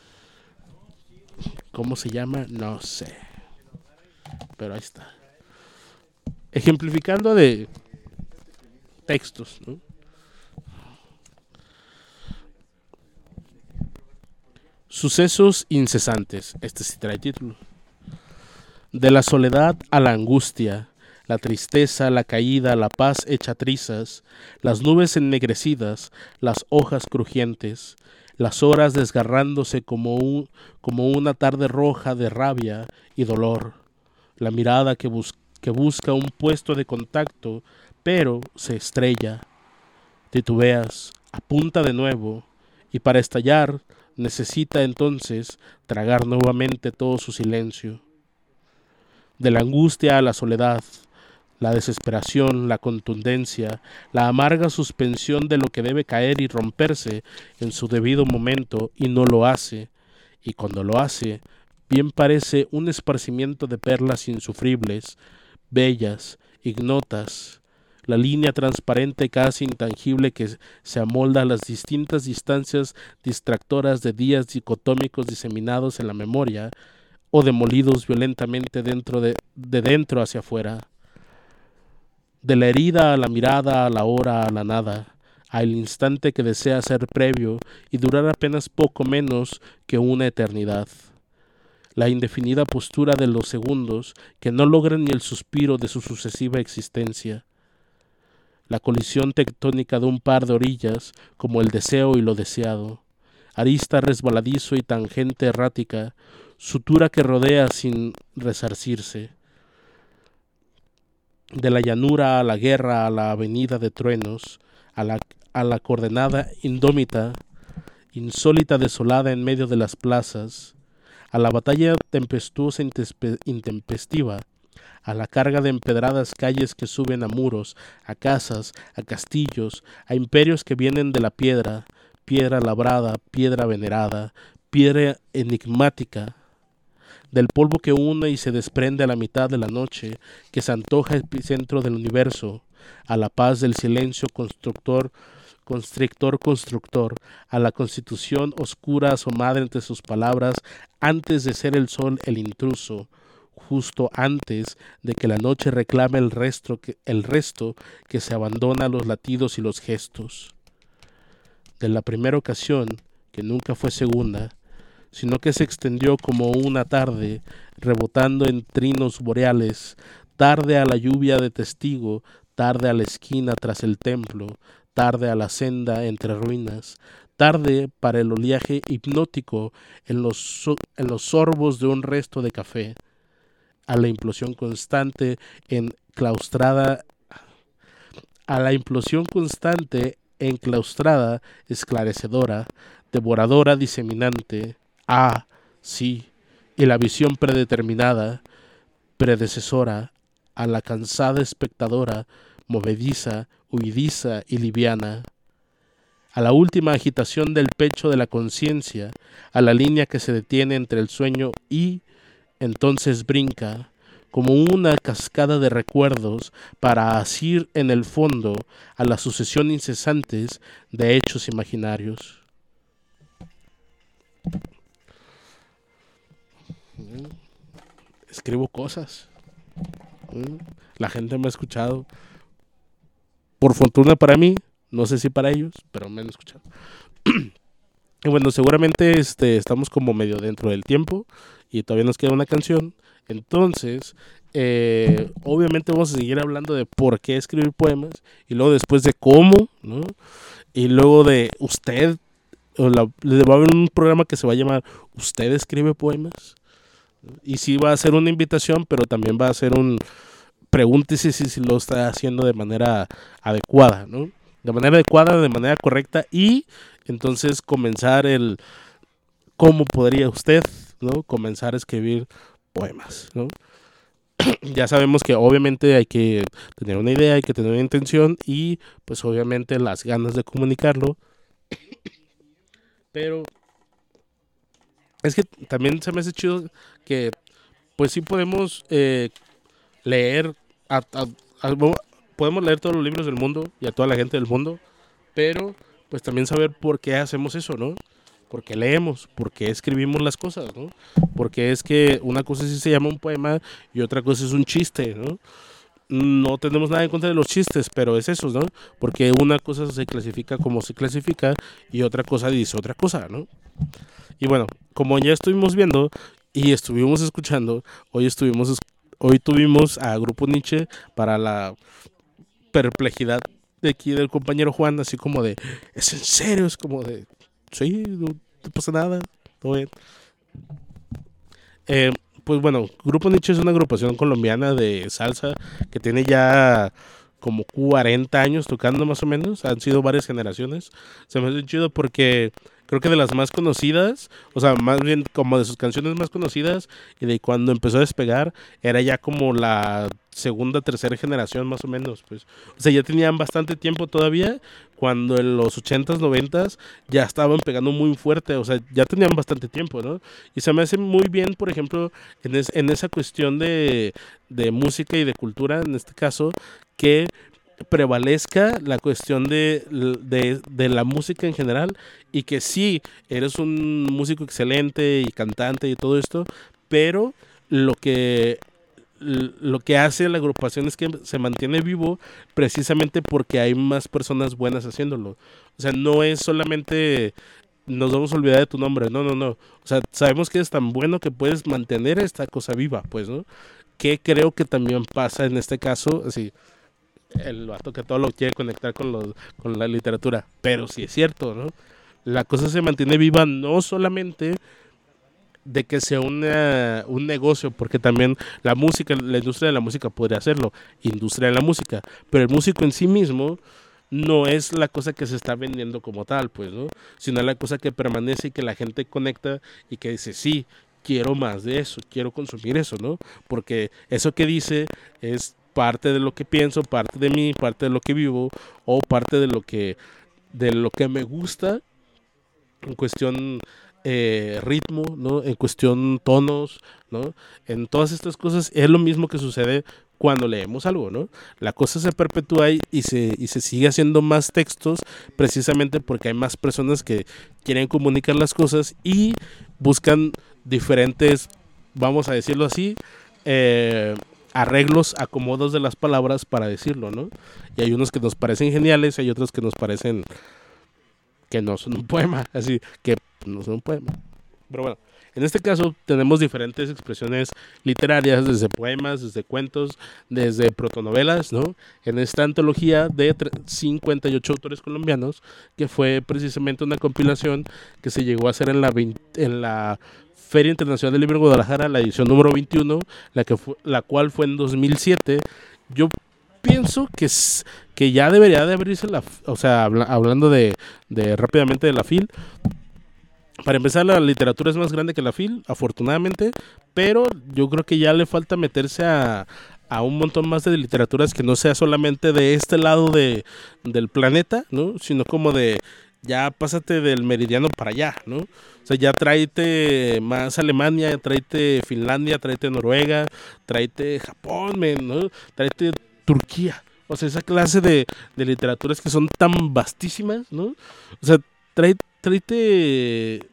¿Cómo se llama? No sé. Pero ahí está. Ejemplificando de textos, ¿no? Sucesos incesantes. Este sí trae título. De la soledad a la angustia, la tristeza, la caída, la paz hecha trizas, las nubes ennegrecidas, las hojas crujientes, las horas desgarrándose como una tarde roja de rabia y dolor, la mirada que busca un puesto de contacto, pero se estrella, titubeas, apunta de nuevo, y para estallar necesita entonces tragar nuevamente todo su silencio. De la angustia a la soledad, la desesperación, la contundencia, la amarga suspensión de lo que debe caer y romperse en su debido momento y no lo hace, y cuando lo hace, bien parece un esparcimiento de perlas insufribles, bellas, ignotas, la línea transparente casi intangible que se amolda a las distintas distancias distractoras de días dicotómicos diseminados en la memoria, o demolidos violentamente de dentro hacia afuera, de la herida a la mirada, a la hora, a la nada, al instante que desea ser previo y durar apenas poco menos que una eternidad. La indefinida postura de los segundos que no logran ni el suspiro de su sucesiva existencia. La colisión tectónica de un par de orillas, como el deseo y lo deseado. Arista resbaladizo y tangente errática, sutura que rodea sin resarcirse. De la llanura a la guerra, a la avenida de truenos, a la coordenada indómita, insólita desolada en medio de las plazas, a la batalla tempestuosa intempestiva, a la carga de empedradas calles que suben a muros, a casas, a castillos, a imperios que vienen de la piedra, piedra labrada, piedra venerada, piedra enigmática, del polvo que une y se desprende a la mitad de la noche, que se antoja epicentro del universo, a la paz del silencio constrictor, a la constitución oscura asomada entre sus palabras, antes de ser el sol el intruso, justo antes de que la noche reclame el resto que se abandona a los latidos y los gestos. De la primera ocasión, que nunca fue segunda, sino que se extendió como una tarde, rebotando en trinos boreales, tarde a la lluvia de testigo, tarde a la esquina tras el templo, tarde a la senda entre ruinas, tarde para el oleaje hipnótico en los sorbos de un resto de café, a la implosión constante enclaustrada, esclarecedora, devoradora, diseminante. Ah, sí, y la visión predeterminada, predecesora, a la cansada espectadora, movediza, huidiza y liviana, a la última agitación del pecho de la conciencia, a la línea que se detiene entre el sueño y entonces brinca, como una cascada de recuerdos, para asir en el fondo a la sucesión incesantes de hechos imaginarios. Escribo cosas. La gente me ha escuchado. Por fortuna para mí, no sé si para ellos, pero me han escuchado. Y bueno, seguramente estamos como medio dentro del tiempo y todavía nos queda una canción. Entonces, obviamente vamos a seguir hablando de por qué escribir poemas y luego después de cómo, ¿no? Y luego de usted, va a haber un programa que se va a llamar ¿Usted escribe poemas? Y sí va a ser una invitación, pero también va a ser un pregúntese si lo está haciendo de manera adecuada, ¿no? De manera adecuada, de manera correcta, y entonces comenzar cómo podría usted, ¿no? Comenzar a escribir poemas, ¿no? Ya sabemos que obviamente hay que tener una idea, hay que tener una intención y pues obviamente las ganas de comunicarlo. Pero es que también se me hace chido que pues sí podemos leer, podemos leer todos los libros del mundo y a toda la gente del mundo, pero pues también saber por qué hacemos eso, ¿no? ¿Por qué leemos? ¿Por qué escribimos las cosas, ¿no? Porque es que una cosa sí se llama un poema y otra cosa es un chiste, ¿no? No tenemos nada en contra de los chistes, pero es eso, ¿no? Porque una cosa se clasifica como se clasifica y otra cosa dice otra cosa, ¿no? Y bueno, como ya estuvimos viendo y estuvimos escuchando, hoy tuvimos a Grupo Nietzsche para la perplejidad de aquí del compañero Juan, así como de, ¿es en serio? Es como de, sí, no pasa nada, todo bien. Pues bueno, Grupo Nietzsche es una agrupación colombiana de salsa que tiene ya como 40 años tocando más o menos, han sido varias generaciones. Se me hace chido porque creo que de las más conocidas, o sea, más bien como de sus canciones más conocidas y de cuando empezó a despegar, era ya como la segunda, tercera generación más o menos, pues. O sea, ya tenían bastante tiempo todavía, cuando en los 80s, 90s ya estaban pegando muy fuerte, o sea, ya tenían bastante tiempo, ¿no? Y se me hace muy bien, por ejemplo, en esa cuestión de música y de cultura, en este caso, que prevalezca la cuestión de la música en general y que sí, eres un músico excelente y cantante y todo esto, pero lo que hace la agrupación es que se mantiene vivo precisamente porque hay más personas buenas haciéndolo. O sea, no es solamente nos vamos a olvidar de tu nombre, no. O sea, sabemos que eres tan bueno que puedes mantener esta cosa viva, pues, ¿no? Que creo que también pasa en este caso, así, el vato que todo lo quiere conectar con la literatura, pero sí es cierto, ¿no? La cosa se mantiene viva no solamente de que sea un negocio, porque también la música, la industria de la música podría hacerlo, industria de la música, pero el músico en sí mismo no es la cosa que se está vendiendo como tal, pues, ¿no? Sino la cosa que permanece y que la gente conecta y que dice, sí, quiero más de eso, quiero consumir eso, ¿no? Porque eso que dice es parte de lo que pienso, parte de mí, parte de lo que vivo o parte de lo que me gusta en cuestión ritmo, ¿no? En cuestión tonos, ¿no? En todas estas cosas es lo mismo que sucede cuando leemos algo, ¿no? La cosa se perpetúa y se sigue haciendo más textos precisamente porque hay más personas que quieren comunicar las cosas y buscan diferentes, vamos a decirlo así, arreglos, acomodos de las palabras para decirlo, ¿no? Y hay unos que nos parecen geniales, hay otros que nos parecen que no son un poema, así que no son un poema. Pero bueno, en este caso tenemos diferentes expresiones literarias, desde poemas, desde cuentos, desde protonovelas, ¿no? En esta antología de 58 autores colombianos, que fue precisamente una compilación que se llegó a hacer en la Feria Internacional del Libro de Guadalajara, la edición número 21, la cual fue en 2007. Yo pienso que ya debería de abrirse o sea, hablando de rápidamente de la FIL. Para empezar, la literatura es más grande que la FIL, afortunadamente, pero yo creo que ya le falta meterse a un montón más de literaturas que no sea solamente de este lado del planeta, ¿no? Sino como de ya pásate del meridiano para allá, ¿no? O sea, ya tráete más Alemania, tráete Finlandia, tráete Noruega, tráete Japón, ¿no? Tráete Turquía. O sea, esa clase de literaturas que son tan vastísimas, ¿no? O sea, tráete...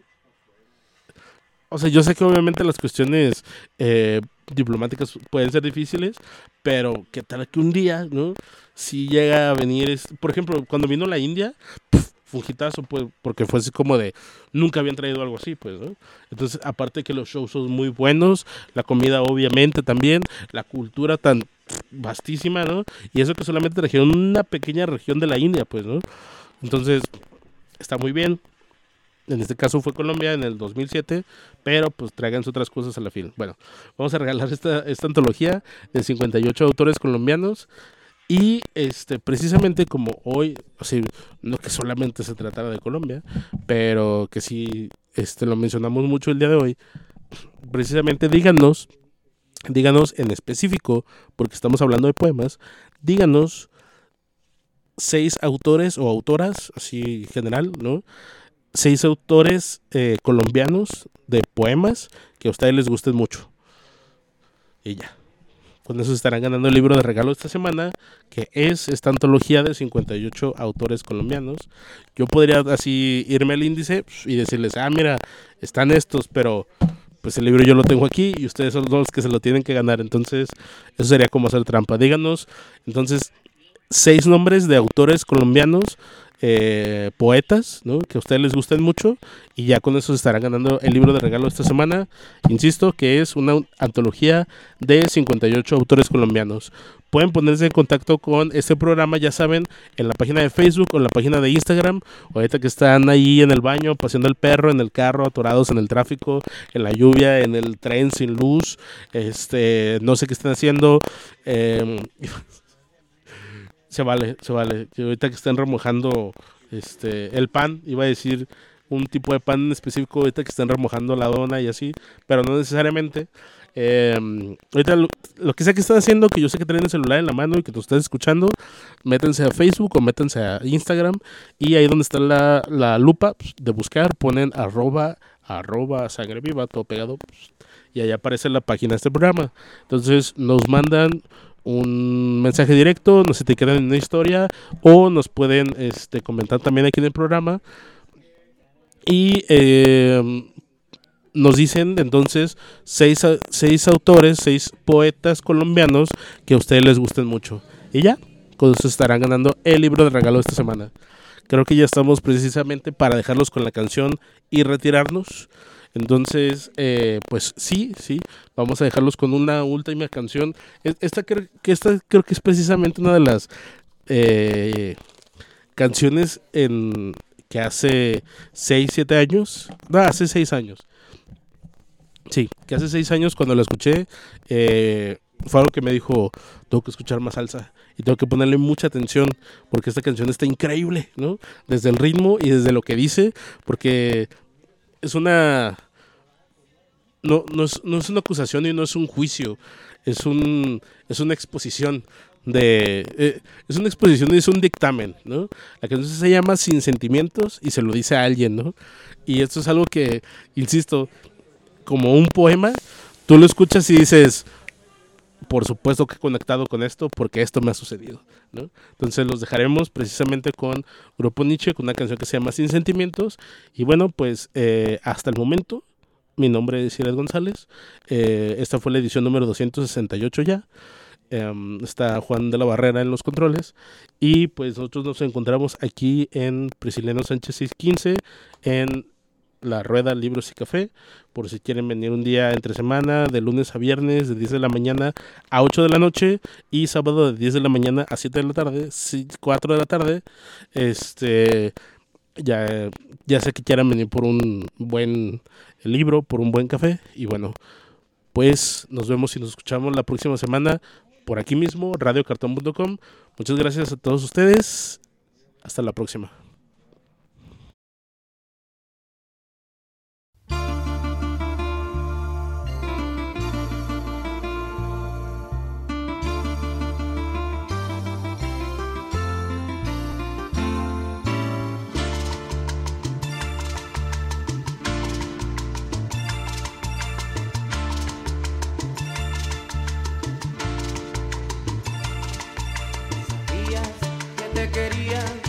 O sea, yo sé que obviamente las cuestiones diplomáticas pueden ser difíciles, pero qué tal que un día, ¿no? Si llega a venir, por ejemplo, cuando vino la India, fue un hitazo, pues, porque fue así como de, nunca habían traído algo así, pues, ¿no? Entonces, aparte que los shows son muy buenos, la comida obviamente también, la cultura tan vastísima, ¿no? Y eso que solamente trajeron una pequeña región de la India, pues, ¿no? Entonces, está muy bien. En este caso fue Colombia en el 2007, pero pues tráiganse otras cosas a la FIL. Bueno, vamos a regalar esta antología de 58 autores colombianos y precisamente como hoy, o sea, no que solamente se tratara de Colombia, pero que sí lo mencionamos mucho el día de hoy, precisamente díganos en específico, porque estamos hablando de poemas, díganos 6 autores o autoras, así en general, ¿no? 6 autores colombianos de poemas que a ustedes les gusten mucho. Y ya. Con eso estarán ganando el libro de regalo esta semana, que es esta antología de 58 autores colombianos. Yo podría así irme al índice y decirles, mira, están estos, pero pues el libro yo lo tengo aquí y ustedes son los que se lo tienen que ganar. Entonces, eso sería como hacer trampa. Díganos, entonces, 6 nombres de autores colombianos, poetas, ¿no? Que a ustedes les gusten mucho y ya con eso se estarán ganando el libro de regalo esta semana. Insisto que es una antología de 58 autores colombianos. Pueden ponerse en contacto con este programa, ya saben, en la página de Facebook o en la página de Instagram. Ahorita que están ahí en el baño, paseando el perro, en el carro, atorados en el tráfico, en la lluvia, en el tren sin luz, no sé qué están haciendo. Se vale. Y ahorita que están remojando el pan, iba a decir un tipo de pan en específico, ahorita que están remojando la dona y así, pero no necesariamente. Ahorita lo que sea que están haciendo, que yo sé que tienen el celular en la mano y que tú estás escuchando, métanse a Facebook o métanse a Instagram y ahí donde está la lupa de buscar, ponen arroba sangre viva, todo pegado, y ahí aparece la página de este programa. Entonces nos mandan un mensaje directo, nos etiquetan en una historia o nos pueden comentar también aquí en el programa y nos dicen entonces 6 autores, 6 poetas colombianos que a ustedes les gusten mucho. Y ya, con eso estarán ganando el libro de regalo esta semana. Creo que ya estamos precisamente para dejarlos con la canción y retirarnos. Entonces, pues sí, vamos a dejarlos con una última canción. Esta creo que es precisamente una de las canciones que hace 6, 7 años, no, hace 6 años. Sí, que hace 6 años cuando la escuché, fue algo que me dijo, tengo que escuchar más salsa y tengo que ponerle mucha atención porque esta canción está increíble, ¿no? Desde el ritmo y desde lo que dice, porque es una... No es una acusación y no es un juicio, es una exposición es una exposición y es un dictamen, ¿no? La canción se llama Sin Sentimientos y se lo dice a alguien, ¿no? Y esto es algo que, insisto, como un poema, tú lo escuchas y dices, por supuesto que he conectado con esto porque esto me ha sucedido, ¿no? Entonces los dejaremos precisamente con Grupo Nietzsche, con una canción que se llama Sin Sentimientos. Y bueno, pues hasta el momento, mi nombre es Cyril González. Esta fue la edición número 268 ya. Está Juan de la Barrera en los controles. Y pues nosotros nos encontramos aquí en Prisciliano Sánchez 615 en La Rueda Libros y Café, por si quieren venir un día entre semana, de lunes a viernes, de 10 de la mañana a 8 de la noche, y sábado de 10 de la mañana a 7 de la tarde, 4 de la tarde. Ya sé que quieran venir por un buen libro, por un buen café, y bueno, pues nos vemos y nos escuchamos la próxima semana por aquí mismo, radiocartón.com. Muchas gracias a todos ustedes, hasta la próxima. Te quería